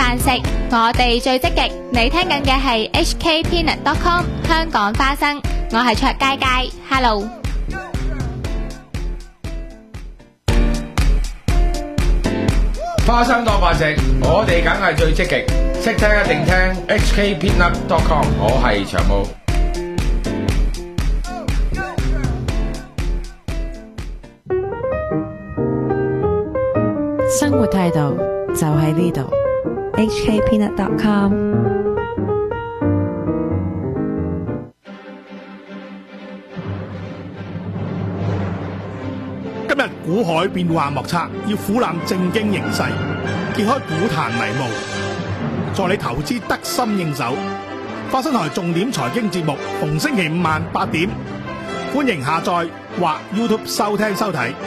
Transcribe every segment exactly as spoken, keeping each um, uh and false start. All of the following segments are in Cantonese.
飯食，我哋最積極。你聽緊嘅係 H K Peanut dot com 香港花生，我係卓佳佳 ，Hello。 花生當飯食，我哋梗係最積極，識聽一定聽 H K Peanut dot com， 我係長毛。 生活態度就喺呢度 ，H K Peanut dot com。 今日股海變幻莫測，要俯覽正經形勢，揭開股壇迷霧，助你投資得心應手。花生台重點財經節目，逢星期五晚八點，歡迎下載或 YouTube 收聽收睇。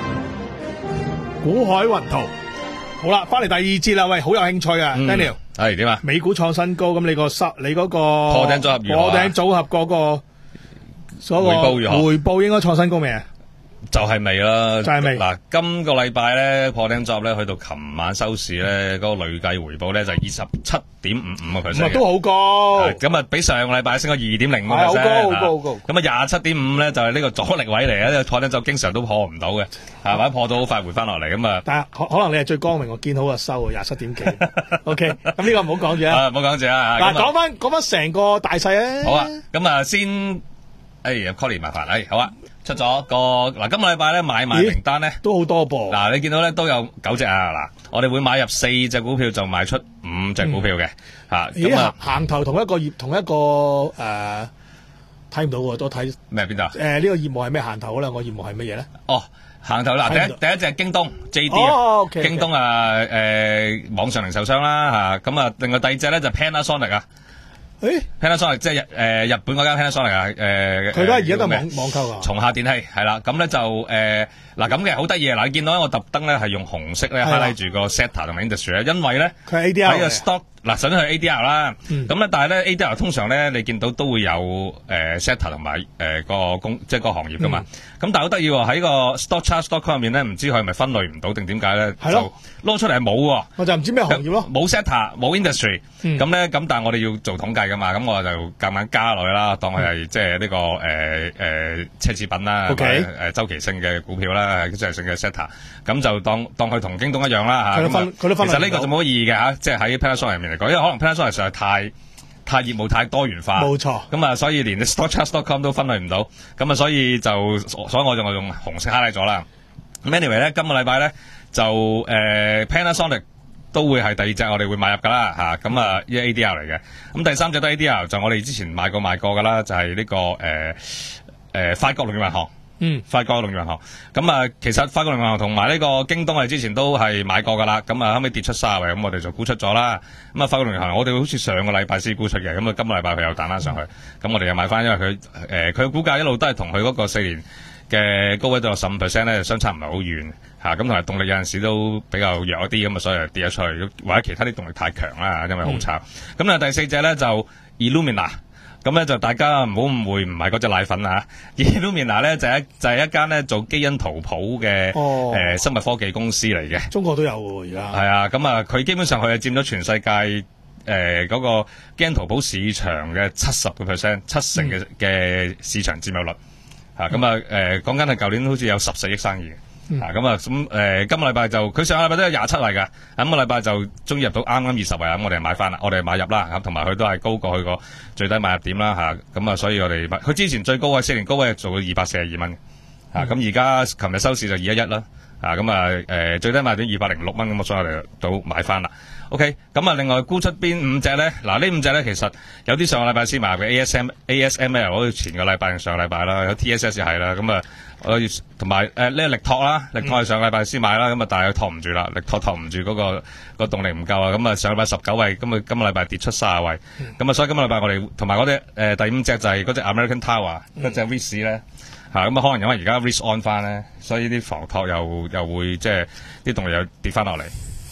股海雲圖，好啦，翻嚟第二節啦，喂，好有興趣啊、嗯、，Daniel， 係點啊？ 美股創新高，咁你個收，你嗰個破頂組合如何啊？ 破頂組合嗰個所回報如何？ 回報應該創新高未啊？ 就係未啦， 就係未。 嗱，今個禮拜咧破頂組合咧，去到琴晚收市咧，嗰、那個累計回報咧就係二十七點五五個 percent， 都好高。 咁啊，比上個禮拜升咗二點零五個 percent， 好高，好高，好高。 咁啊，廿七點五咧就係呢個阻力位嚟嘅，呢個破頂組合經常都破唔到嘅，係或者破到好快回翻落嚟咁啊。 但係可可能你係最光明，我見好就收啊，廿七點幾。OK，咁呢個唔好講住啊， 唔好講住啊。 嗱，講翻講翻成個大勢啊。 好啊，咁啊先，哎呀 Colin 麻煩，哎，好啊。出咗個嗱，今個禮拜咧買賣名單咧都好多噃。嗱， 你見到咧都有九隻啊。嗱，我哋會買入四隻股票，就賣出五隻股票嘅嚇。 咁啊，行頭同一個業同一個誒睇唔到喎，都睇咩邊度？誒呢個業務係咩行頭咧？我業務係乜嘢咧？ 哦，行頭嗱，第一第一隻係京東 J D 啊，京東啊誒網上零售商啦嚇。咁啊，另外第二隻咧就 Panasonic 啊。 誒 Panasonic 即係誒日本嗰間 Panasonic 啊，誒佢而家而家都係網網購啊， 松下電器係啦，咁咧就誒嗱咁嘅好得意啊！嗱，你見到咧我特登咧係用紅色咧 highlight 住個 sector 同埋 industry 咧，因為咧佢係 A D R 喺個 stock 嗱，首先係 A D R 啦，咁咧但係咧 A D R 通常咧你見到都會有誒 sector 同埋誒個公即係個行業噶嘛，咁但係好得意喎，喺個 stock chart stock chart 入面咧，唔知佢係咪分類唔到定點解咧？ 係咯， 攞出嚟係冇喎， 我就唔知咩行業咯， 冇 sector 冇 industry，咁咧咁但係我哋要做統計噶嘛，咁我就夾硬加落去啦，當佢係即係呢個誒誒奢侈品啦，誒週期性嘅股票啦，週期性嘅 sector，咁就當當佢同京東一樣啦嚇。佢都分，佢都分。其實呢個就冇乜意義嘅嚇，即係喺 Panasonic 入面嚟講，因為可能 Panasonic 實在太太業務太多元化， 冇錯。咁啊，所以連 StockCharts dot com 都分類唔到，咁啊，所以就所以我就我用紅色 highlight 咗啦。咁 anyway 咧，今個禮拜咧就誒、呃、Panasonic 都會係第二隻我哋會買入噶啦嚇，咁啊呢 A D R 嚟嘅。咁第三隻都 A D R 就我哋之前買過買過噶啦，就係、是、呢、這個誒誒、呃呃、法國農業銀行。嗯，法國農業銀行。咁啊，其實法國農業銀行同埋呢個京東我哋之前都係買過噶啦。咁啊，後尾跌出卅位，咁我哋就沽出咗啦。咁啊，法國農業銀行我哋好似上個禮拜先沽出嘅，咁啊，今個禮拜佢又彈翻上去。咁我哋又買翻，因為佢誒佢嘅股價一路都係同佢嗰個四年嘅高位到十五 percent 咧，相差唔係好遠嚇。咁同埋動力有陣時都比較弱一啲，咁啊，所以就跌咗出去。或者其他啲動力太強啦，因為好差。咁啊、嗯，第四隻咧就 Illumina。咁咧就大家唔好誤會，唔係嗰隻奶粉啊 Illumina 咧就係、是、一就係、是、一間咧做基因圖譜嘅誒生物科技公司嚟嘅。 中國都有喎而家。係啊，咁啊佢基本上佢係佔咗全世界誒嗰、呃那個基因圖譜市場嘅七十個 percent， 七成嘅嘅、嗯、市場佔有率。嚇咁啊誒講緊係舊年好似有十四億生意嘅。嗯、啊咁啊咁誒今個禮拜就佢上個禮拜都有廿七位㗎，咁個禮拜就終於入到啱啱二十位啊！咁我哋買翻啦，我哋買入啦，咁同埋佢都係高過佢個最低買入點啦嚇，咁啊所以我哋買佢之前最高位四年高位做到二百四十二蚊，嚇咁而家琴日收市就二一一啦，啊咁啊誒最低買點二百零六蚊，咁所以我哋都買翻啦。OK， 咁啊另外沽出邊五隻咧？嗱呢五隻咧其實有啲上個禮拜先買嘅 A S M A S M L， 好似前個禮拜定上個禮拜啦，有 T S S 係啦，咁啊。我同埋誒呢個力拓啦，力拓係上個禮拜先買啦，咁啊但係托唔住啦，力拓托唔住嗰、那個、那個動力唔夠啊，咁啊上個禮拜十九位，咁啊今個禮拜跌出卅位，咁、嗯、啊所以今個禮拜我哋同埋嗰隻誒第五隻就係嗰隻 American Tower 嗰隻 Risk 咧嚇，咁啊可能因為而家 Risk on 翻咧，所以啲房託又又會即係啲動力又跌翻落嚟。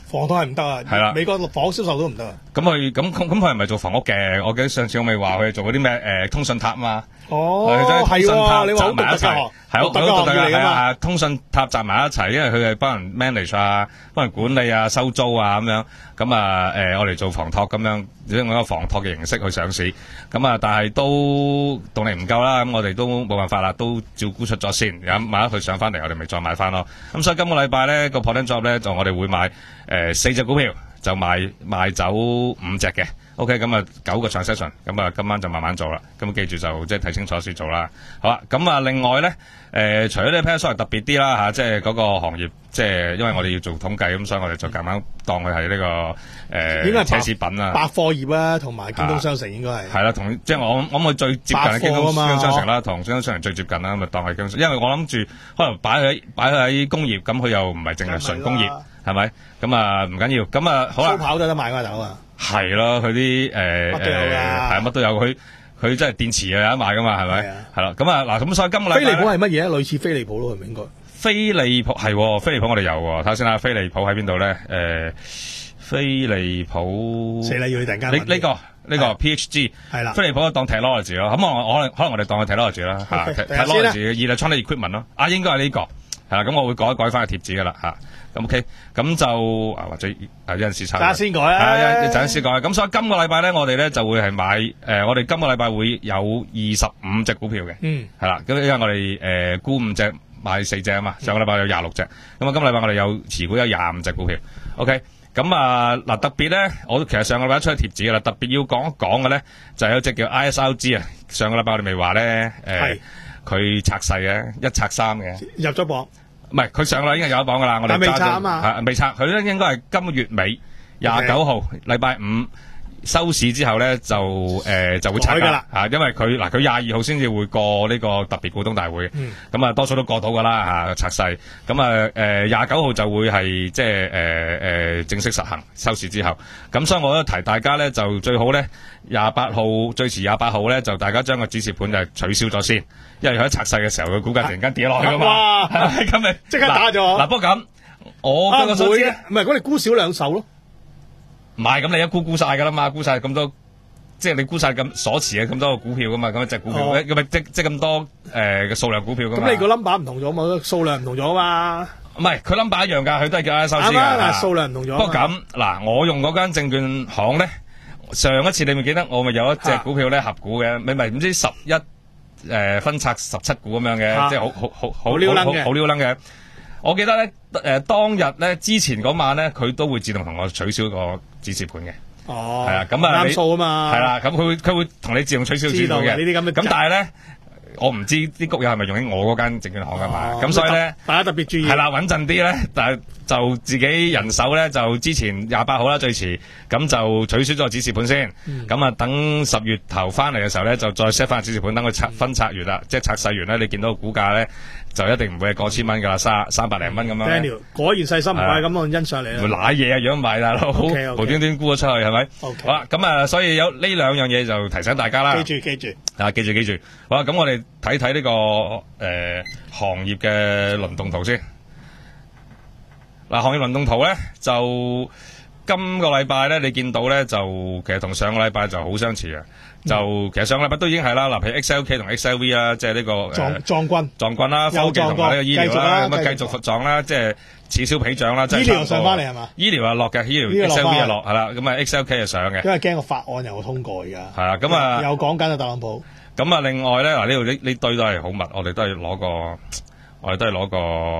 房託係唔得啊， 係啦美國房屋銷售都唔得啊。 咁佢咁咁咁佢係咪做房屋嘅？我記得上次我咪話佢做嗰啲咩誒通訊塔啊嘛。 哦， 佢將通訊塔係喎，你話好集埋一齊，係好獨特嘅行業嚟㗎嘛。 係通訊塔集埋一齊，因為佢係幫人 manage 啊，幫人管理啊、收租啊咁樣。咁啊誒，我哋做房託咁樣，用一個房託嘅形式去上市。咁啊，但係都動力唔夠啦，咁我哋都冇辦法啦，都照沽出咗先。咁萬一佢上翻嚟，我哋咪再買翻咯。咁所以今個禮拜咧個 Portland Job 咧就我哋會買誒四隻股票，就賣賣走五隻嘅。OK，咁啊九個 transaction，咁啊今晚就慢慢做啦。咁記住就即係睇清楚先做啦。好啦，咁啊另外咧，誒、呃、除咗呢 pair 特別啲啦嚇，即係嗰個行業，即係因為我哋要做統計，咁所以我哋就咁啱當佢係呢個誒奢侈品啊、 百貨業啊，同埋京東商城應該係。 係啦，同即係我我諗佢最接近嘅京東京東商城啦，同京東商城最接近啦，咁啊當係京東，因為我諗住可能擺喺擺喺工業，咁佢又唔係淨係純工業，係咪？咁啊唔緊要，咁啊好啦。 蘇跑都得買嗰頭啊！ 係咯，佢啲誒誒係乜都有，佢佢真係電池又有得賣噶嘛，係咪？係啦，咁啊嗱，咁所以今個禮拜飛利浦係乜嘢咧？類似飛利浦咯，係咪應該？ 飛利浦係，飛利浦我哋有喎，睇下先啦。飛利浦喺邊度咧？誒，飛利浦死啦！要你突然間呢呢個呢個 P H G 係啦， 飛利浦當 technology 咯，咁我可能可能我哋當佢 technology 啦嚇 ，technology electronic equipment 咯，啊應該係呢個係啦，咁我會改一改翻個貼紙噶啦嚇。咁 OK，咁就啊或者啊有陣時差， 陣先改啊， 係一陣先改。咁所以今個禮拜咧，我哋咧就會係買誒、呃，我哋今個禮拜會有二十五隻股票嘅， 嗯， 係啦。咁因為我哋誒沽五隻買四隻啊嘛，上個禮拜有廿六隻，咁啊今個禮拜我哋有持股有廿五隻股票。OK，咁啊嗱特別咧，我其實上個禮拜出咗貼紙噶啦，特別要講一講嘅咧就係有隻叫 I S R G 啊，上個禮拜我哋咪話咧誒，佢、呃、拆細嘅一拆三嘅， 入咗榜。 唔係，佢上啦已經有一榜噶啦，我哋未拆啊嘛， 係未拆，佢咧應該係今個月尾廿九號禮拜五收市之後咧就誒、呃、就會拆噶啦嚇，因為佢嗱佢廿二號先至會過呢個特別股東大會，咁、嗯、啊多數都過到噶啦嚇拆細，咁啊誒廿九號就會係即係誒誒正式實行收市之後，咁所以我都提大家咧就最好咧廿八號最遲廿八號咧就大家將個指示盤就取消咗先。因為佢喺拆細嘅時候，佢股價突然間跌落去噶嘛， 哇！ 咁咪即刻打咗。 嗱，不過咁，我嗰個所知咧， 唔係，咁你沽少兩手咯。 唔係，咁你一沽沽晒噶啦嘛，沽晒咁多，即係你沽晒咁所持嘅咁多個股票噶嘛，咁一隻股票，咁咪即即咁多誒嘅數量股票噶嘛。 咁你個 number 唔同咗嘛，數量唔同咗嘛。 唔係，佢 number 一樣㗎，佢都係叫 I S R G 㗎。 啱啱，數量唔同咗。 不過咁，嗱，我用嗰間證券行咧，上一次你咪記得我咪有一隻股票咧合股嘅，你咪唔知十一。誒、呃，分拆十七股咁樣嘅、啊，即係好好好好撩楞嘅， 好撩楞嘅。我記得咧，誒、呃、當日咧之前嗰晚咧，佢都會自動同我取消個指示盤嘅。 哦， 係啊，咁啊， 啱數啊嘛。 係啦，咁佢會佢會同你自動取消指示盤嘅。 呢啲咁嘅。 咁但係咧，我唔知啲谷友係咪用喺我嗰間證券行㗎嘛？咁、哦、所以咧， 大家特別注意。係啦，穩陣啲咧，但係就自己人手咧，就之前廿八號啦最遲，咁就取消咗個指示盤先。咁、嗯、啊，等十月頭翻嚟嘅時候咧，就再 set 翻個指示盤，等佢拆分拆完啦、嗯，即係拆細完咧，你見到個股價咧，就一定唔會係過千蚊㗎啦，三三百零蚊咁樣。 Daniel 果然細心唔怪咁我欣賞你啦。 會揦嘢啊，樣賣大佬， okay, okay. 無端端沽咗出去係咪？ Okay. 好啦，咁啊，所以有呢兩樣嘢就提醒大家啦。 記住記住。 啊，記住記住。好啦，咁我哋睇睇呢個誒、呃、行業嘅輪動圖先。嗱，行業輪動圖咧，就今個禮拜咧，你見到咧，就其實同上個禮拜就好相似嘅。就、嗯、其實上個禮拜都已經係啦，嗱，譬如 X L K 同 X L V 啦，即係呢個撞撞軍撞軍啦，科技同埋呢個醫療啦，咁啊繼續撞啦，即係此消彼長啦。醫療上翻嚟係嘛？醫療啊落嘅，醫療 X L V 啊落係啦，咁啊 X L K 係上嘅。 因為驚個法案又通過而家。係啊，咁啊又講緊啊特朗普。 咁啊，另外咧嗱，呢度呢呢堆都係好密，我哋都係攞個，我哋都係攞個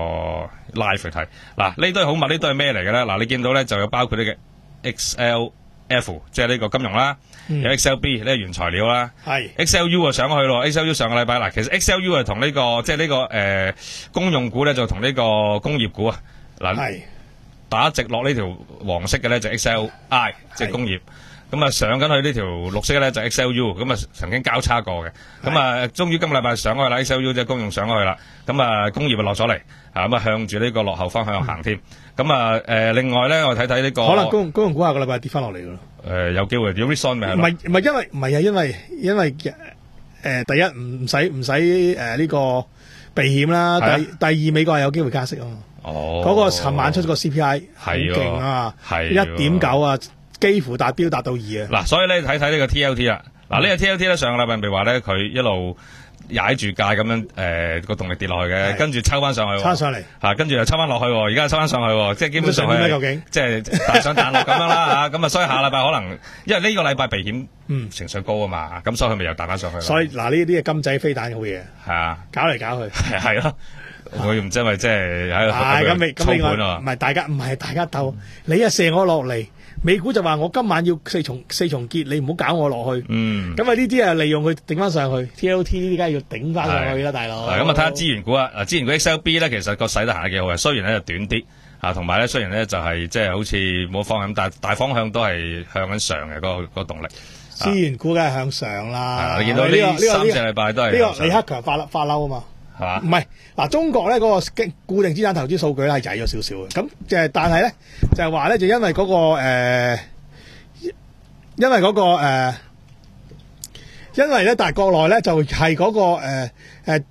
live 去睇。嗱，呢堆好密，呢堆係咩嚟嘅咧？嗱，你見到咧就有包括呢個 X L F， 即係呢個金融啦，嗯、有 X L B 呢個原材料啦，係 X L U 啊上去咯 ，X L U 上個禮拜嗱，其實 X L U 係同呢個即係呢個誒、呃、公用股咧就同呢個工業股啊嗱，打直落呢條黃色嘅咧就 X L I 即係工業。咁啊上緊去呢條綠色咧就 X L U， 咁啊曾經交叉過嘅，咁啊終於今個禮拜上去啦 ，X L U 即係公用上去啦，咁啊工業啊落咗嚟，啊咁啊向住呢個落後方向行添，咁啊誒另外咧我睇睇呢個可能公公用股下個禮拜跌翻落嚟噶咯， 誒有機會，有 reason 咪係唔係唔係因為唔係啊，因為因為誒、呃、第一唔唔使唔使誒呢個避險啦，第第二美國係有機會加息啊嘛。 哦， 嗰個尋晚出咗個 C P I 好係喎勁啊， 係一點九啊，幾乎達標達到二啊。 嗱，所以咧睇睇呢個 T L T 啦。嗱，呢個 T L T 咧上個禮拜咪話咧佢一路踩住界咁樣誒個動力跌落去嘅， 係跟住抽翻上去喎， 抽上嚟嚇，跟住又抽翻落去喎，而家又抽翻上去喎，即係基本上咁想點咧係究竟即係大上大落咁樣啦嚇。咁啊，所以下禮拜可能因為呢個禮拜避險嗯情緒高啊嘛，咁所以佢咪又彈翻上去咯。 所以嗱呢啲係金仔飛彈好嘢， 係啊， 搞嚟搞去。 係係咯，我唔知係咪即係喺係咁你度操咁另外盤啊唔係大家唔係大家鬥，你啊射我落嚟，美股就話我今晚要四重四重結，你唔好搞我落去。 嗯。 咁啊呢啲啊利用佢頂翻上去，T L T 呢啲梗係要頂翻上去啦，大佬。 係咁啊，睇下資源股啊，嗱資源股 X L B 咧，其實個勢都行得幾好嘅，雖然咧就短啲啊，同埋咧雖然咧就係即係好似冇方向，但係大方向都係向緊上嘅嗰個嗰個動力。 資源股梗係向上啦。 係你見到呢個呢三隻禮拜都係呢向上個李克強發發嬲啊嘛。 係嘛？ 唔係嗱，中國咧嗰個經固定資產投資數據咧係曳咗少少嘅，咁即係但係咧就係話咧就因為嗰、個、呃、因為嗰、個、呃、因為咧但係國內咧就係嗰、個誒誒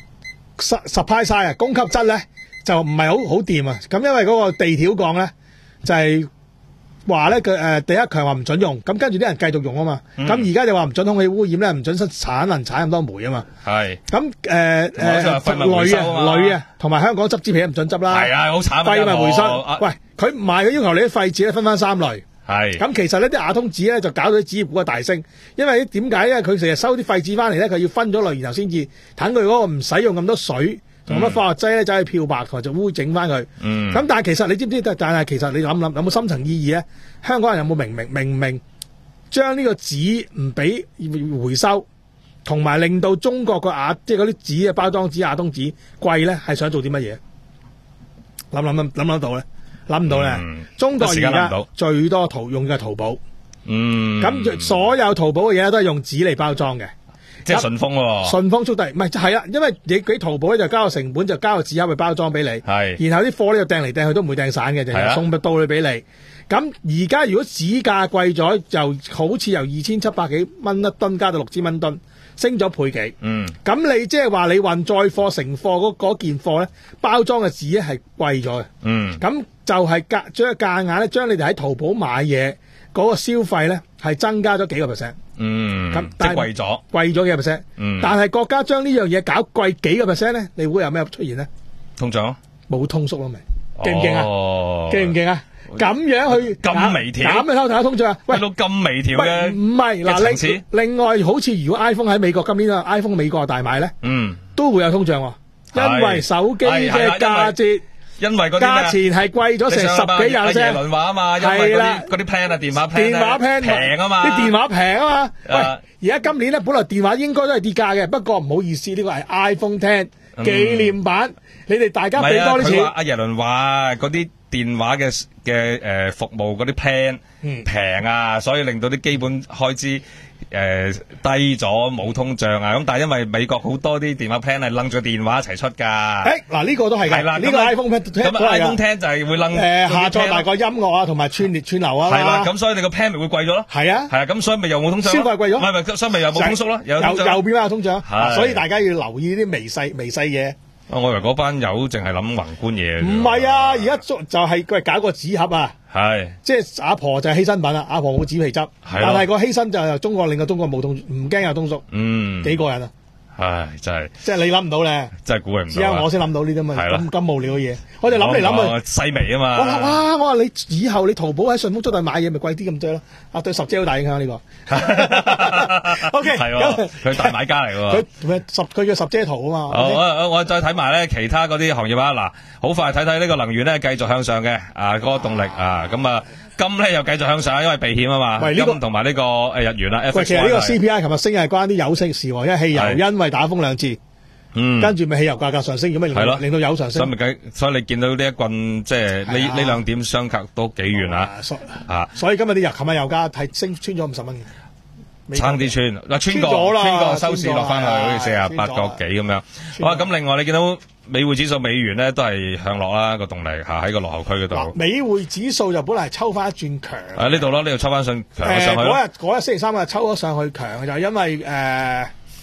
supply side 啊供給側咧就唔係好好掂啊，咁因為嗰個地條鋼咧就係、話咧佢誒第一強話唔準用，咁跟住啲人繼續用啊嘛，咁而家就話唔準空氣污染咧，唔準生產能產咁多煤啊嘛。 係咁誒同埋就係廢物回鋁收啊嘛啊鋁啊，同埋香港執紙皮唔準執啦。 係啊，好慘啊！ 廢物回收啊。 喂，佢唔係佢要求你啲廢紙咧分翻三類。 係咁其實呢啲亞通紙咧就搞到啲紙業股嘅大升，因為點解咧？佢成日收啲廢紙翻嚟咧，佢要分咗類，然後先至等佢嗰個唔使用咁多水同咁多化學劑咧，走去漂白同埋就污整翻佢。 嗯。 咁但係其實你知唔知？但係其實你諗諗有冇深層意義咧？香港人有冇明明明明將呢個紙唔俾回收，同埋令到中國個亞即係嗰啲紙嘅包裝紙亞通紙貴咧，係想做啲乜嘢？諗諗諗諗諗到咧？諗唔到咧？ 嗯中國而一時間諗唔家到最多淘用嘅係淘寶， 嗯。 咁、所有淘寶嘅嘢都係用紙嚟包裝嘅。 即係順豐喎。 順豐速遞唔係就係啦，因為你俾淘寶咧就交個成本，就交個紙盒去包裝俾你， 係然後啲貨咧就掟嚟掟去都唔會掟散嘅，就係啊送到你俾你。咁而家如果紙價貴咗，就好似由二千七百幾蚊一噸加到六千蚊噸，升咗倍幾。 嗯。 咁你即係話你運載貨成貨嗰嗰件貨咧，包裝嘅紙咧係貴咗嘅。 嗯。 咁就係夾將夾硬咧，將你哋喺淘寶買嘢嗰個消費咧係增加咗幾個 percent。 嗯。 咁即但係係貴咗。 貴咗幾個 percent。 嗯。 但係國家將呢樣嘢搞貴幾個 percent 咧，你會有咩出現咧？ 通脹。 冇通縮咯，咪勁唔勁啊？ 哦。 勁唔勁啊？咁樣去咁微調減嘅偷睇通脹啊？喂去，到咁微調喂嘅。 唔係嘅層次嗱，另另外好似如果 iPhone 喺美國今年啊 iPhone 美國大賣咧， 嗯。 都會有通脹喎， 係因為手機係係啦嘅價折因為嗰啲價錢係貴咗成十幾廿阿耶 percent。 倫話啊嘛，因為嗰係啦啲嗰啲 plan 啊，電話 plan 電話 plan 平啊嘛， 啲電話平啊嘛。 啊喂，而家今年咧，本來電話應該都係跌價嘅，不過唔好意思，呢個係 iPhone X 紀念版，你哋大家俾唔係啊多啲錢。 佢話阿耶倫話嗰啲電話嘅嘅誒服務嗰啲 plan 嗯平啊，所以令到啲基本開支誒低咗，冇通脹啊。咁但係因為美國好多啲電話 plan 係擸住電話一齊出㗎。 誒嗱，呢個都係㗎， 係啦， 呢個 iPhone X 都咁啊 iPhone 係㗎。 X 就係會擸誒下載埋埋個音樂啊，同埋串列串流啊嘛。 係啦，咁所以你個 plan 咪會貴咗咯。 係啊係啊，咁所以咪又冇通脹咯。 消費貴咗唔係唔係，所以咪又冇通縮咯， 又有通脹又變翻有通脹， 係所以大家要留意呢啲微細微細嘢。 啊我以為嗰班友淨係諗宏觀嘢嘅啫。 唔係啊，而家就就係佢係搞個紙盒啊， 係即係阿婆就係犧牲品啦，阿婆冇紙皮執，但係個犧牲就係中國令到中國冇通，唔驚有通縮， 嗯， 幾過癮啊！ 唉，真係即係你諗唔到咧， 真係估佢唔只到啊。 有我先諗到呢啲咁嘅係啦咁咁無聊嘅嘢，我哋諗嚟諗去。 去，細微啊嘛。 我話哇！我話你以後你淘寶喺順豐速遞買嘢咪貴啲咁多咯，啊對十姐好大影響呢個。O K， 係喎，佢大買家嚟喎。 佢佢十佢叫十姐圖啊嘛。 好，我我我再睇埋咧其他嗰啲行業啊，嗱，好快睇睇呢個能源咧繼續向上嘅，啊，嗰個動力啊，咁啊金咧又繼續向上，因為避險啊嘛， 喂呢個金同埋呢個誒日元啦喂，其實呢個 C F X Y 係 P I 琴日升係關啲油息事喎，因為汽油係因為打風兩次， 嗯， 跟住咪汽油價格上升，咁咪令係咯到令到油上升。 所以咪計，所以你見到呢一棍即係呢係啊呢兩點相隔都幾遠啊， 啊所啊， 所以今日啲油，琴日油價係升穿咗五十蚊嘅， 差啲穿，嗱穿穿咗啦過穿過收市穿咗落翻去， 係啊好似四十八個幾咁樣。 穿咗好啊，咁另外你見到美匯指數美元咧都係向落啦，個動力嚇喺個落後區嗰嗱， 度。 美匯指數就本嚟係抽翻一轉強。 啊呢度咯，呢度抽翻上強咗誒上去咯。 嗰日嗰日星期三日抽咗上去強，就係因為誒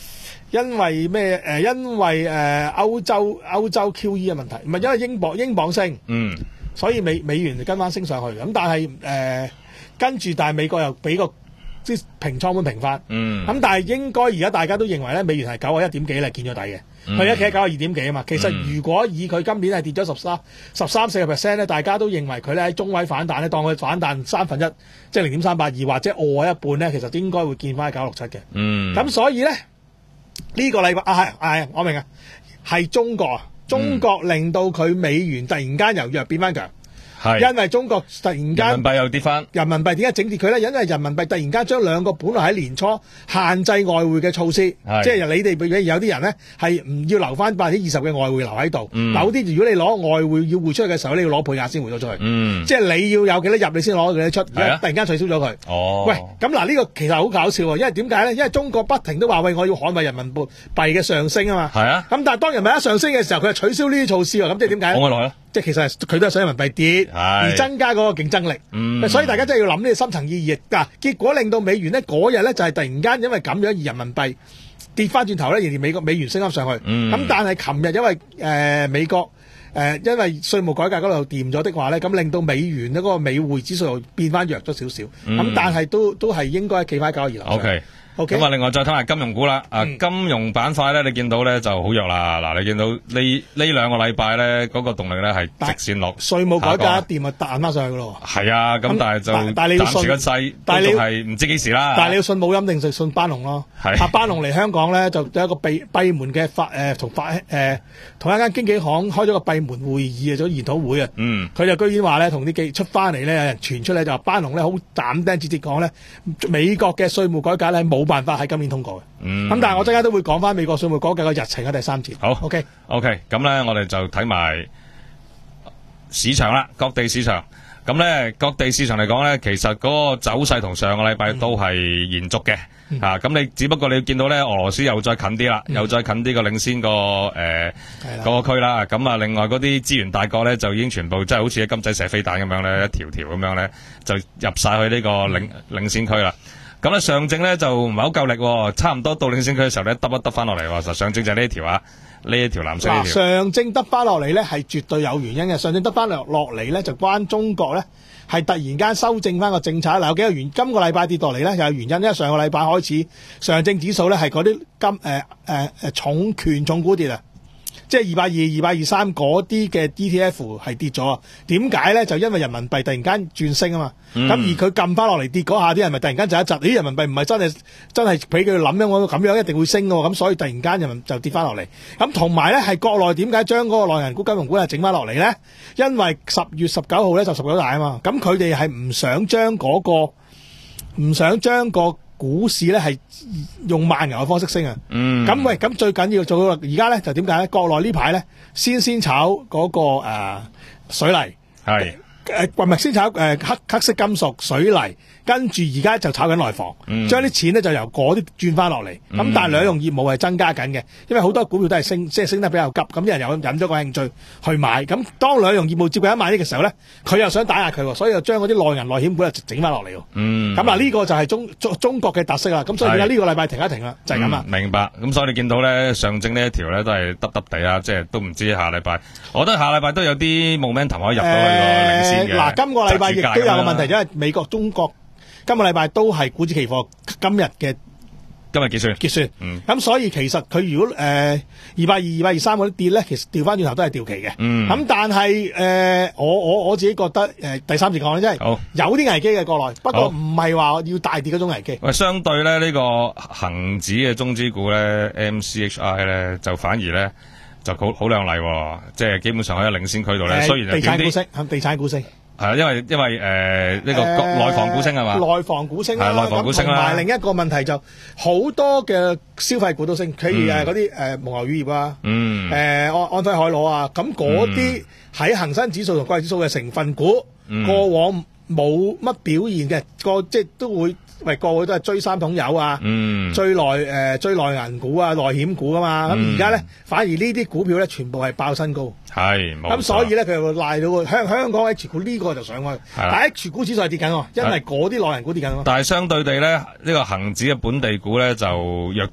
因為咩？誒、呃，因為誒、呃、歐洲歐洲 Q E 嘅問題，唔係因為英鎊英鎊升， 嗯， 所以美美元就跟翻升上去。咁但係誒、呃、跟住，但係美國又俾個即係平倉盤平翻。 嗯， 咁但係應該而家大家都認為咧，美元係九啊一點幾咧，見咗底嘅。佢而家企喺九啊二點幾啊嘛。其實如果以佢今年係跌咗十三十三四個 percent 咧，大家都認為佢咧喺中位反彈咧，當佢反彈三分一，即係零點三八二或者餓一半咧，其實應該會見翻喺九六七嘅。 嗯， 咁所以咧。呢個禮拜啊係係我明啊，係中國啊，中國令到佢美元突然間由弱變翻強， 係因為中國突然間人民幣又跌翻， 人民幣點解整跌佢咧？因為人民幣突然間將兩個本來喺年初限制外匯嘅措施，即係你哋譬如有啲人咧係唔要留翻百分之二十嘅外匯留喺度， 嗯、 有啲如果你攞外匯要匯出去嘅時候，你要攞配額先匯咗出去， 嗯、即係你要有幾多入你先攞幾多出，而家突然間取消咗佢。 哦， 喂，咁嗱呢個其實好搞笑喎，因為點解咧？因為中國不停都話喂，我要捍衞人民幣嘅上升啊嘛。 係啊。 咁但係當人民幣一上升嘅時候，佢就取消呢啲措施喎。咁即係點解咧？ 講落去啦。 即係其實佢都係想人民幣跌，而增加嗰個競爭力。嗯、所以大家真係要諗呢個深層意義。嗱，結果令到美元咧嗰日咧就係突然間因為咁樣而人民幣跌翻轉頭咧，而美國美元升翻上去。咁、嗯、但係琴日因為誒、呃、美國誒、呃、因為稅務改革嗰度掂咗的話咧，咁令到美元嗰個美匯指數又變翻弱咗少少。咁、嗯、但係都都係應該企翻九二樓上。 Okay. OK， 咁啊，另外再睇下金融股啦。啊、嗯，金融板塊咧，你見到咧就好弱啦。嗱，你見到呢呢兩個禮拜咧，嗰、那個動力咧係直線落。稅務改革一掂啊，彈翻上去噶咯。係啊，咁但係就但係你要信暫時個勢，但係你係唔知幾時啦。但係你要信冇音定係信班農咯。係啊，班農嚟香港咧就有一個閉閉門嘅法誒同法誒同一間經紀行開咗個閉門會議啊，做研討會啊。嗯。佢就居然話咧，同啲記出翻嚟咧，有人傳出嚟就話班農咧好斬釘截鐵講咧，美國嘅稅務改革咧冇辦法喺今年通過嘅，咁、嗯、但係我陣間都會講翻美國稅務改革嘅日程嘅第三節。好 ，OK，OK，、okay. okay, 咁咧我哋就睇埋市場啦，各地市場。咁咧各地市場嚟講咧，其實嗰個走勢同上個禮拜都係延續嘅，嗯、啊，咁你只不過你見到咧俄羅斯又再近啲啦，嗯、又再近啲個領先個誒嗰個區啦。咁啊，另外嗰啲資源大國咧就已經全部即係好似金仔射飛彈咁樣咧，一條條咁樣咧就入晒去呢個領、嗯、領先區啦。咁咧上證咧就唔係好夠力，差唔多到領先區嘅時候咧，得一得翻落嚟。實上證就係呢一條啊，呢一條藍色呢條。上證得翻落嚟咧係絕對有原因嘅。上證得翻落落嚟咧就關中國咧係突然間修正翻個政策。嗱，有幾個原因，今個禮拜跌落嚟咧又有原因，因為上個禮拜開始上證指數咧係嗰啲金誒誒誒重權重股跌啊。即係二百二、二百二三嗰啲嘅 E T F 係跌咗啊？點解咧？就因為人民幣突然間轉升啊嘛。咁、嗯、而佢撳翻落嚟跌嗰下，啲人咪突然間就一窒。咦？人民幣唔係真係真係俾佢諗樣，我咁樣一定會升喎。咁所以突然間人民就跌翻落嚟。咁同埋咧係國內點解將嗰個內銀股、金融股係整翻落嚟咧？因為十月十九號咧就十九大啊嘛。咁佢哋係唔想將嗰、嗰個唔想將個股市咧係用慢牛嘅方式升啊！咁、嗯、喂，咁最緊要做到而家咧就點解咧？國內呢排咧先先炒嗰、嗰個誒、呃、水泥，係誒唔係先炒誒、呃、黑黑色金屬水泥，跟住而家就炒緊內房，將啲、嗯、錢咧就由嗰啲轉翻落嚟。咁、嗯、但係兩樣業務係增加緊嘅，因為好多股票都係升，即係升得比較急，咁啲人又引咗個興趣去買。咁當兩樣業務接近一萬億嘅時候咧，佢又想打壓佢，所以就將嗰啲內銀內險股又整翻落嚟。嗯，咁嗱呢個就係中中中國嘅特色啦。咁所以點解呢個禮拜停一停啦？就係咁啦。明白。咁所以你見到咧上證呢一條咧都係耷耷地啊，即係都唔知下禮拜。我覺得下禮拜都有啲 momentum 可以入到去個領先嘅。嗱、呃，今個禮拜亦都有個問題，因為美國、中國今個禮拜都係股指期貨今日嘅今日結算結算。咁、嗯、所以其實佢如果誒二百二、二百二三嗰啲跌咧，其實調翻轉頭都係掉期嘅。咁、嗯、但係誒、呃、我我我自己覺得誒、呃、第三節講咧，真係有啲危機嘅國內，不過唔係話要大跌嗰種危機。喂，相對咧呢、呢個恒指嘅中資股咧 M C H I 咧就反而咧就好好亮麗，即係基本上喺領先區度咧。雖然地產股升，地產股升。係啊，因為因為誒呢、呃這個內房股升係嘛？內房股升啦，內房股升啦。同埋另一個問題就好多嘅消費股都升，譬如誒嗰啲誒蒙牛乳業啊，嗯，誒、呃、安安徽海螺啊，咁嗰啲喺恒生指數同國際指數嘅成分股，嗯、過往冇乜表現嘅，個即係都會。喂，個個都係追三桶油啊，嗯、追內誒、呃、追內銀股啊、內險股啊嘛，咁而家咧反而呢啲股票咧全部係爆新高，係咁所以咧佢又賴到香香港 H 股呢個就上去，但係 H 股指數係跌緊喎，因為嗰啲內銀股跌緊咯。但係相對地咧，呢、呢個恒指嘅本地股咧就弱啲啦。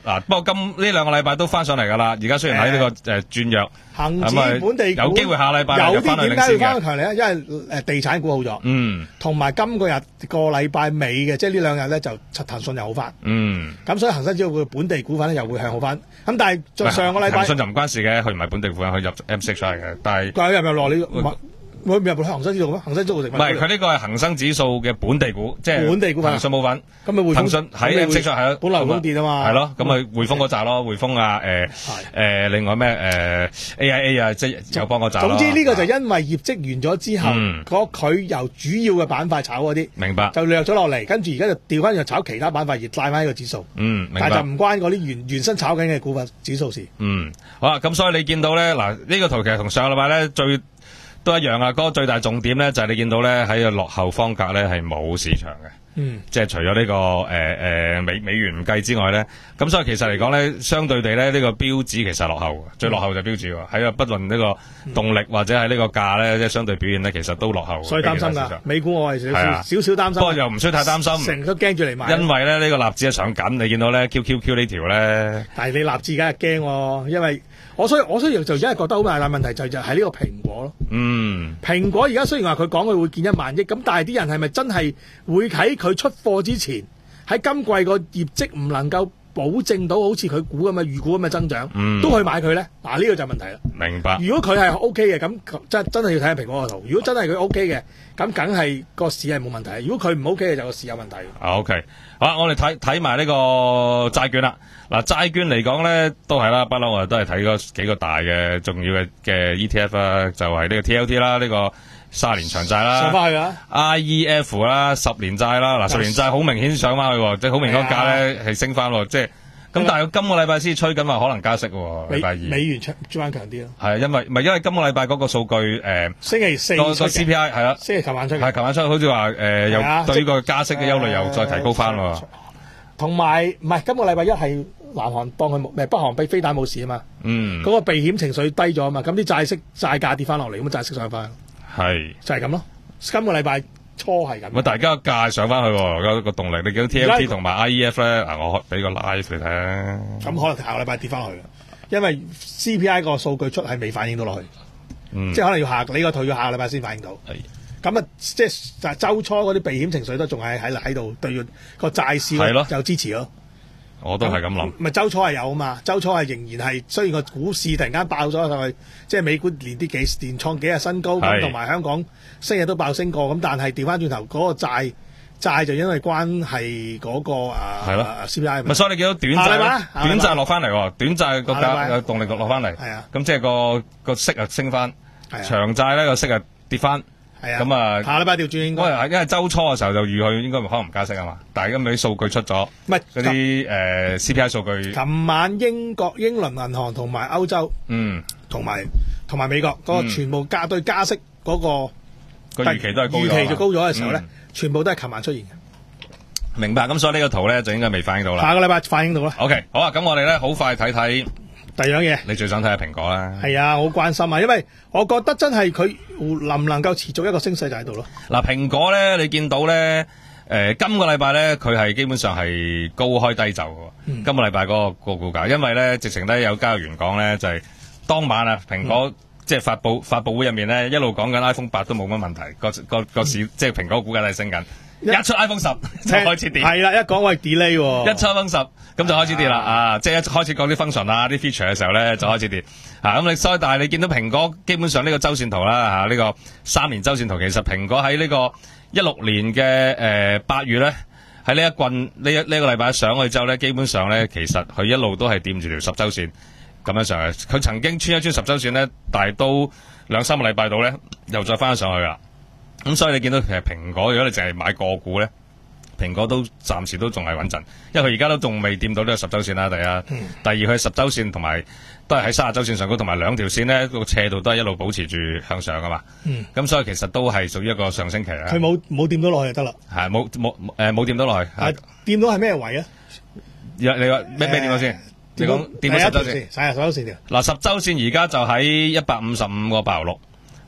嗱，不過今呢兩個禮拜都翻上嚟㗎啦。而家雖然喺呢個誒轉弱， 恒指咁啊本地股有機會下禮拜有又翻去領啲點解要先嘅。 翻去強嚟咧？因為誒地產股好咗， 嗯同埋今個日個禮拜尾嘅，即係呢兩日咧就騰訊又好翻， 嗯， 咁所以恒生指數嘅本地股份咧又會向好翻。咁但係就上個禮拜騰訊就唔關事嘅，佢唔係本地股份，佢入 M 六出嚟嘅，但係。 佢入唔入落你唔會入入恒生指數咩？恒生指數成唔係，佢呢個係恒生指數嘅本地股，即係本地股份騰訊冇份。 咁咪匯豐騰訊喺 M 四出係咯， 本來高跌啊嘛， 係咯，咁咪匯豐嗰扎咯，匯豐啊，誒誒，另外咩誒 A I A 啊，即係有幫嗰扎咯。 總之呢個就因為業績完咗之後， 嗯嗰佢由主要嘅板塊炒嗰啲， 明白， 就掠咗落嚟，跟住而家就調翻又炒其他板塊，而帶翻呢個指數。 嗯，明白。 但係就唔關嗰啲原原身炒緊嘅股份指數事。 嗯，好啦，咁所以你見到咧，嗱呢個圖其實同上個禮拜咧最都一樣啊。嗰個最大重點咧就係你見到咧喺個落後方格咧係冇市場嘅。 嗯， 即係除咗呢、這個誒誒、呃、美美元唔計之外咧，咁所以其實嚟講咧，相對地咧，呢、這個標指其實落後嘅，最落後就係標指喎。喺個不論呢個動力或者係呢個價咧，即係相對表現咧，其實都落後。 所以擔心㗎，美股我係少少少少擔心。 不過又唔需要太擔心， 成日都驚住嚟買。 因為咧呢、這個納指係上緊，你見到咧 Q Q Q 呢條咧。 但係你納指梗係驚喎，因為我所以我所以就而家覺得好大問題就就係呢個蘋果咯。 嗯， 蘋果而家雖然話佢講佢會見一萬億，咁但係啲人係咪真係會喺佢出貨之前喺今季個業績唔能夠保證到好似佢估咁嘅預估咁嘅增長， 嗯、 都去買佢咧？嗱、啊、呢、呢個就問題啦。 明白。 如果佢係 O K 嘅，咁真真係要睇下蘋果個圖。如果真係佢 O K 嘅，咁梗係個市係冇問題。如果佢唔 O K 嘅，就個市有問題。 啊 OK，好啦，我哋睇睇埋呢個債券啦。嗱，債券嚟講咧，都係啦，不嬲我哋都係睇嗰幾個大嘅重要嘅嘅 E T F 啦，就係呢個 T L T 啦，呢個卅年長債啦， 上翻去啊 I E F 啦，十年債啦，嗱十年債好明顯上翻去喎，即係好明顯個價咧係升翻喎，即係咁。但係今個禮拜先吹緊話可能加息喎，禮拜二美元出轉翻強啲咯。 係因為唔係因為今個禮拜嗰個數據誒， 星期四個個 C P I 係啦， 星期琴晚出嘅， 係琴晚出，好似話誒又對呢個加息嘅憂慮又再提高翻喎。 同埋唔係今個禮拜一係南韓當佢冇，唔係北韓被飛彈冇事啊嘛， 嗯， 嗰個避險情緒低咗啊嘛，咁啲債息債價跌翻落嚟，咁債息上翻， 係就係咁咯。今個禮拜初係咁。 咁大家個價上翻去喎，有個動力。你見到 T L T 同埋 I E F 咧，嗱我俾個 live 你睇啊。 咁可能下個禮拜跌翻去，因為 C P I 個數據出係未反映到落去， 嗯、 即係可能要下你個圖要下個禮拜先反映到。咁啊，即係週初嗰啲避險情緒都仲係喺喺度，對個債市有支持咯。 我都係咁諗。 咪週初係有啊嘛，週初係仍然係，雖然個股市突然間爆咗上去，即係美股連啲幾連創幾日新高，咁同埋香港星日都爆升過，咁但係調翻轉頭嗰個債債就因為關係嗰、那個啊 C P I。 咪所以你見到短債短債落翻嚟喎，短債個價有動力落翻嚟。 係啊， 咁即係個個息啊升翻，長債咧個息啊跌翻。 係啊， 咁啊， 下禮拜調轉應該， 因為週初嘅時候就預佢應該可能唔加息啊嘛，但係今日啲數據出咗， 唔係嗰啲誒 C P I 數據。 琴晚英國英倫銀行同埋歐洲， 嗯， 同埋同埋美國嗰、那個全部加對加息嗰、那個個預期都係高咗， 預期就高咗嘅時候咧、嗯，全部都係琴晚出現嘅。 明白，咁所以呢個圖咧就應該未反映到啦。 下個禮拜反映到啦。 OK，好啊，咁我哋咧好快睇睇。 第二樣嘢， 你最想睇下蘋果啦？ 係啊，好關心啊，因為我覺得真係佢能唔能夠持續一個升勢就喺度咯。 嗱，蘋果咧，你見到咧，誒、呃，今個禮拜咧，佢係基本上係高開低走嘅、嗯。今個禮拜嗰個個股價，因為咧，直情咧有交易員講咧，就係、是、當晚啊，蘋果、嗯、即係發佈發佈會入面咧，一路講緊 iPhone 八都冇乜問題，個個個市、嗯、即係蘋果股價都係升緊。一出 iPhone 十就開始跌， 係啦，一講喂 delay 喎， 一出 iPhone 十咁就開始跌啦，啊，即係一開始講啲 function 啊、啲 feature 嘅時候咧，就開始跌，啊，咁你所以但係你見到蘋果基本上呢個周線圖啦，嚇、啊、呢、呢個三年周線圖，其實蘋果喺呢個一六年嘅誒八月咧，喺呢一棍呢一呢個禮拜上去之後咧，基本上咧其實佢一路都係掂住條十週線咁樣上去，佢曾經穿一穿十週線咧，但係都兩三個禮拜度咧，又再翻上去啦。咁所以你見到其實蘋果，如果你淨係買個股咧，蘋果都暫時都仲係穩陣，因為佢而家都仲未掂到呢個十週線啦。第一，嗯、第二佢十週線同埋都係喺三十週線上高，同埋兩條線咧個斜度都係一路保持住向上噶嘛。咁、嗯、所以其實都係屬於一個上升期啦。 佢冇冇掂到落去就得啦。係冇冇誒冇掂到落去。係掂到係咩位啊？ 你話咩咩掂到先？你講掂到十週線， 睇下十週線條。 嗱，十週線而家就喺一百五十五個八毫六。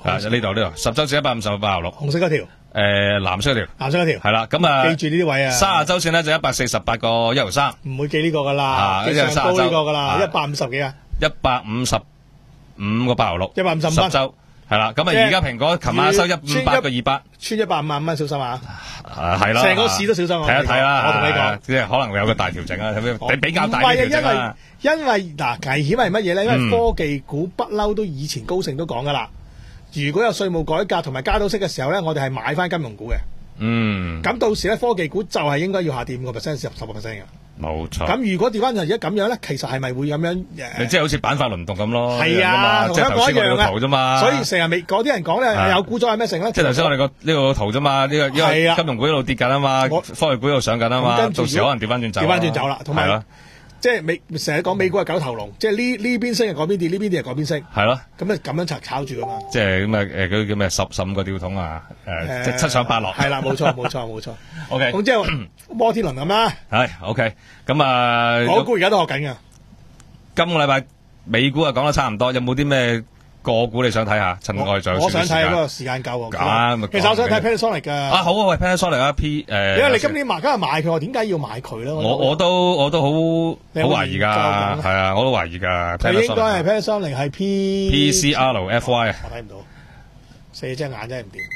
啊呢度呢度十周線一百五十八廿六， 紅色嗰條， 誒藍色嗰條， 藍色嗰條， 係啦，咁啊記住呢啲位啊。 三十周線咧就一百四十八個一毫三， 唔會記呢個噶啦， 啊記上高呢個噶啦， 啊一百五十幾啊， 一百五十五個八毫六， 一百五十五蚊十周。係啦，咁啊而家蘋果琴晚收一五百個二百， 穿一百五萬蚊，小心啊！ 啊係啦， 成個市都小心啊！ 睇一睇啦， 我同你講， 即係可能會有個大調整啊，比比較大唔係啊， 嘅調整啦。 因為因為嗱危險係乜嘢咧？因為嗯科技股不嬲都以前高盛都講噶啦，如果有稅務改革同埋加到息嘅時候咧，我哋係買翻金融股嘅。 嗯， 咁到時咧科技股就係應該要下跌五個 percent 十十個 percent 嘅。 冇錯。 咁如果調翻就而家咁樣咧，其實係咪會咁樣誒？ 你即係好似板塊輪動咁咯， 係啊，同即係香港一樣頭先我哋個圖啫嘛。 所以成日未嗰啲人講咧，有股災係咩成咧？ 即係頭先我哋個呢個圖啫嘛，呢個因為金融股一路跌緊啊嘛，科技股一路上緊啊嘛，到時可能調翻轉走。 調翻轉走啦，同埋係咯。 即係美成日講美股係九頭龍，即係呢呢邊升係嗰邊跌，呢邊跌係嗰邊升。 係咯， 咁咧咁樣炒炒住噶嘛。 即係咁啊誒嗰啲叫咩十十五個吊桶啊誒，即係七上八落。 係啦，冇錯冇錯冇錯。 O K， 咁即係摩天輪咁啦。 係 O K，咁啊， 港股而家都學緊㗎。 今個禮拜美股啊講得差唔多，有冇啲咩個股你想睇下？趁我哋仲有我想睇嗰個時時間夠喎。 咁其實我想睇 Panasonic 㗎。 啊好啊，喂 Panasonic 啊 P 誒。 因為你今年買，今日買佢，我點解要買佢咧？ 我我都我都好好懷疑㗎，係啊，我都懷疑㗎。 佢應該係 Panasonic 係 P P C R F Y 啊。 我睇唔到，四隻眼真係唔掂。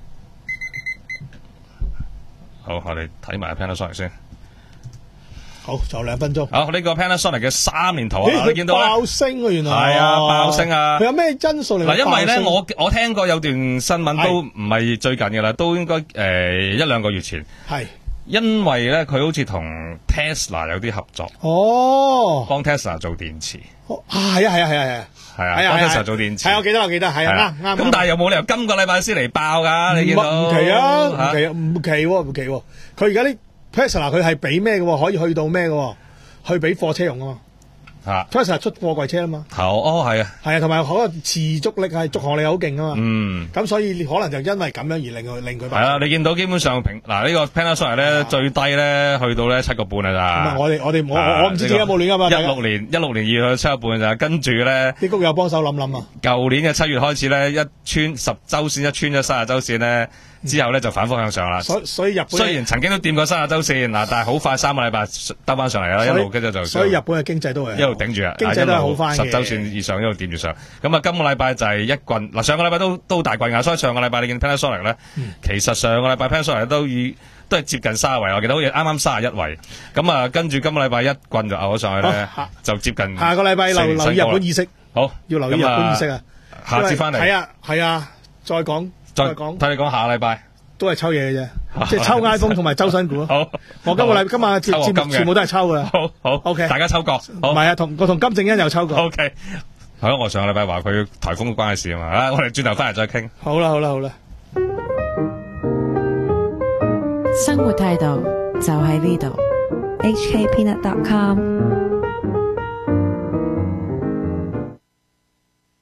好，我哋睇埋 Panasonic 先。 好，仲有兩分鐘。 好，呢個 Panasonic 嘅三年圖啊，你見到咧？ 爆升啊，原來係啊，爆升啊！ 佢有咩因素令佢爆升？ 嗱，因為咧，我我聽過有段新聞都唔係最近嘅啦，都應該誒一兩個月前。 係。 因為咧，佢好似同 Tesla 有啲合作。 哦。 幫 Tesla 做電池。 啊，係啊，係啊，係啊。 係啊，幫 Tesla 做電池。 係，我記得，我記得，係啊，啱啱。 咁但係又冇理由今個禮拜先嚟爆㗎，你見到？ 唔奇啊，唔奇啊，唔奇喎，唔奇喎。佢而家啲 Tesla 佢係俾咩嘅？可以去到咩嘅？去俾貨車用啊嘛。 嚇 Tesla 出貨櫃車啊嘛。 好，哦，係啊。 係啊，同埋可能持續力係續航力好勁啊嘛。 嗯。 咁所以你可能就因為咁樣而令佢令佢。 係啊，你見到基本上平嗱呢個 Panasonic 咧最低咧去到咧七個半啊咋。 咁啊，我哋我哋我我唔知自己有冇亂㗎嘛。 一六年一六年二去七個半咋，跟住咧啲谷友幫手諗諗啊。 舊年嘅七月開始咧，一穿十週線，一穿咗三十週線咧。之後咧就反覆向上啦。 所所以日本雖然曾經都掂過三十週線嗱，但係好快三個禮拜兜翻上嚟啦，一路跟住就所以日本嘅經濟都係一路頂住啊， 經濟都係好翻嘅。 十週線以上一路掂住上。咁啊，今個禮拜就係一棍嗱，上個禮拜都都大棍㗎，所以上個禮拜你見 Panasonic 咧，其實上個禮拜 Panasonic 都以都係接近卅位，我記得好似啱啱卅一位。咁啊，跟住今個禮拜一棍就拗咗上去咧，就接近。 下個禮拜留留意日本意識， 好要留意日本意識啊！ 下節翻嚟係啊係啊，再講再講， 睇你講下個禮拜。 都係抽嘢嘅啫，即係抽 iPhone 同埋周新股。 好， 我今個禮今晚節節目全部都係抽噶啦。 好好，OK，大家抽過。 唔係啊，同我同金正恩又抽過。 OK，係咯，我上個禮拜話佢颱風關嘅事啊嘛，啊，我哋轉頭翻嚟再傾。 好啦好啦好啦， 生活態度就喺呢度。H K Peanut dot com